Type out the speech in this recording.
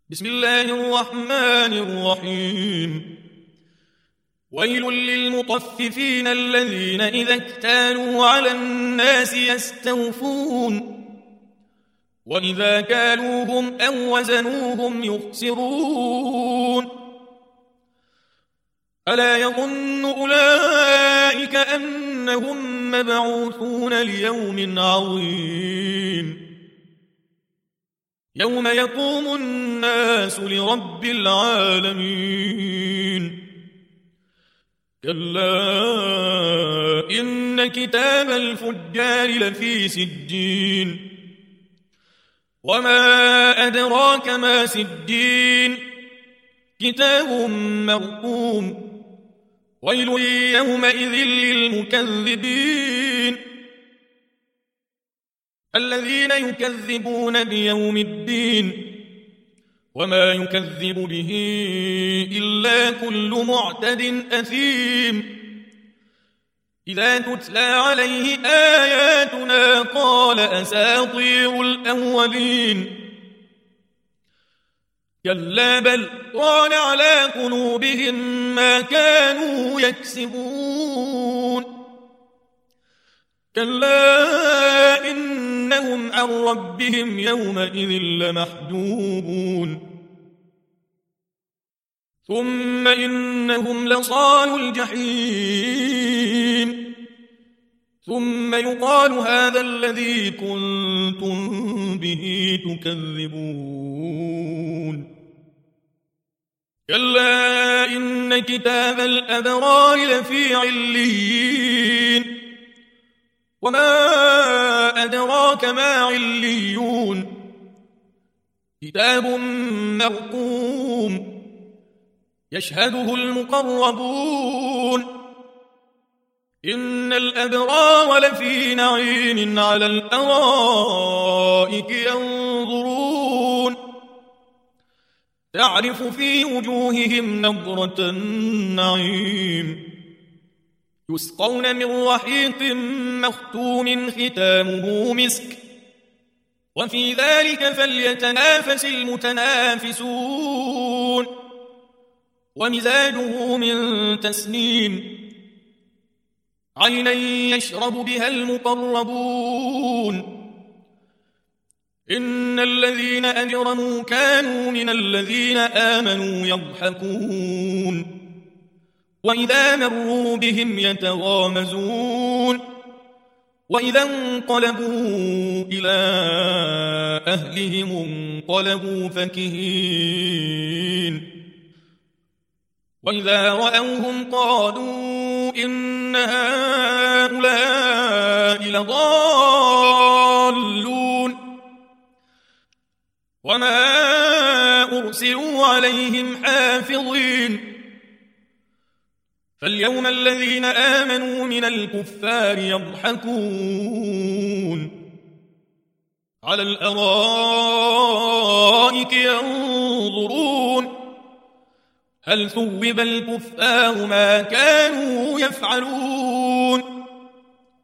بسم الله الرحمن الرحيم. ويل للمطففين الذين إذا اكتالوا على الناس يستوفون وإذا كالوهم أو وزنوهم يخسرون ألا يظن أولئك أنهم مبعوثون ليوم عظيم يوم يقوم الناس لرب العالمين. كلا إن كتاب الفجار لفي سجين وما أدراك ما سجين كتاب مرقوم ويل يومئذ للمكذبين الذين يكذبون بيوم الدين وما يكذب به إلا كل معتد أثيم إذا تتلى عليه آياتنا قال أساطير الأولين كلا بل طال على قلوبهم ما كانوا يكسبون كلا إنهم عن ربهم يومئذ لمحجوبون ثم إنهم لصالوا الجحيم ثم يقال هذا الذي كنتم به تكذبون كلا إن كتاب الأبرار لفي عليين وما أدراك ما عليون كتاب مرقوم يشهده المقربون إن الأبرار لفي نعيم على الأرائك ينظرون تعرف في وجوههم نضرة النعيم يسقون من رحيق مختوم ختامه مسك وفي ذلك فليتنافس المتنافسون ومزاجه من تسنيم عينا يشرب بها المقربون إن الذين أجرموا كانوا من الذين آمنوا يضحكون وإذا مروا بهم يتغامزون وإذا انقلبوا إلى أهلهم انقلبوا فكهين وإذا رأوهم قالوا إن هؤلاء لضالون وما أرسلوا عليهم حافظين فاليوم الذين آمنوا من الكفار يضحكون على الأرائك ينظرون هل ثوب الكفار ما كانوا يفعلون